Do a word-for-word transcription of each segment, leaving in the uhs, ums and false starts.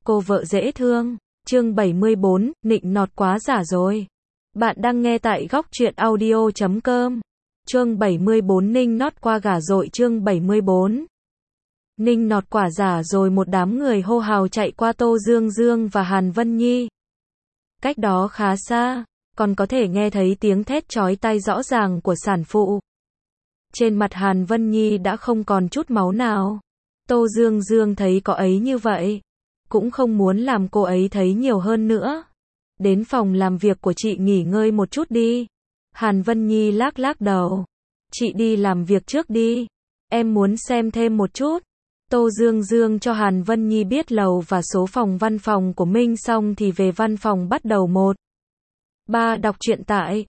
Cô vợ dễ thương. Chương bảy mươi bốn, nịnh nọt quá giả rồi. Bạn đang nghe tại góc truyện audio chấm com. Chương bảy mươi bốn, Ninh nót qua gả rồi. Chương bảy mươi bốn. Ninh nọt quả giả rồi. Một đám người hô hào chạy qua Tô Dương Dương và Hàn Vân Nhi. Cách đó khá xa, còn có thể nghe thấy tiếng thét chói tai rõ ràng của sản phụ. Trên mặt Hàn Vân Nhi đã không còn chút máu nào. Tô Dương Dương thấy có ấy như vậy, cũng không muốn làm cô ấy thấy nhiều hơn nữa. Đến phòng làm việc của chị nghỉ ngơi một chút đi. Hàn Vân Nhi lắc lắc đầu. Chị đi làm việc trước đi. Em muốn xem thêm một chút. Tô Dương Dương cho Hàn Vân Nhi biết lầu và số phòng văn phòng của Minh xong thì về văn phòng bắt đầu một. ba Đọc truyện tại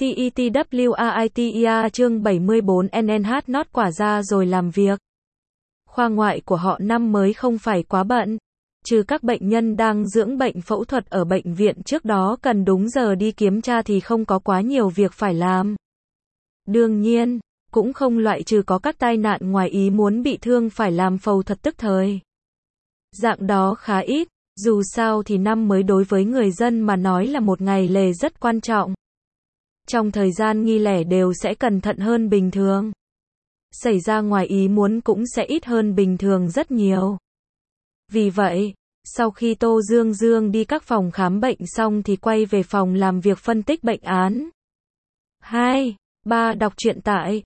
itetwriter chương bảy mươi bốn en en hát nót quả ra rồi làm việc. Khoa ngoại của họ năm mới không phải quá bận. Trừ các bệnh nhân đang dưỡng bệnh phẫu thuật ở bệnh viện trước đó cần đúng giờ đi kiểm tra thì không có quá nhiều việc phải làm. Đương nhiên, cũng không loại trừ có các tai nạn ngoài ý muốn bị thương phải làm phẫu thuật tức thời. Dạng đó khá ít, dù sao thì năm mới đối với người dân mà nói là một ngày lễ rất quan trọng. Trong thời gian nghi lễ đều sẽ cẩn thận hơn bình thường. Xảy ra ngoài ý muốn cũng sẽ ít hơn bình thường rất nhiều. Vì vậy, sau khi Tô Dương Dương đi các phòng khám bệnh xong thì quay về phòng làm việc phân tích bệnh án. hai. ba Đọc truyện tại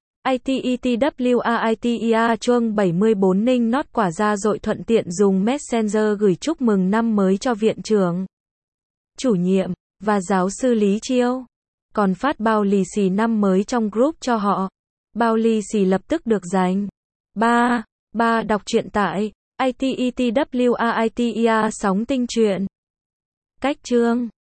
itetwriter chương bảy mươi bốn Ninh nót quả ra rồi thuận tiện dùng Messenger gửi chúc mừng năm mới cho viện trưởng, chủ nhiệm, và giáo sư Lý Chiêu. Còn phát bao lì xì năm mới trong group cho họ. Bao lì xì lập tức được dành. ba. ba Đọc truyện tại itetwriter sóng tinh truyện. Cách chương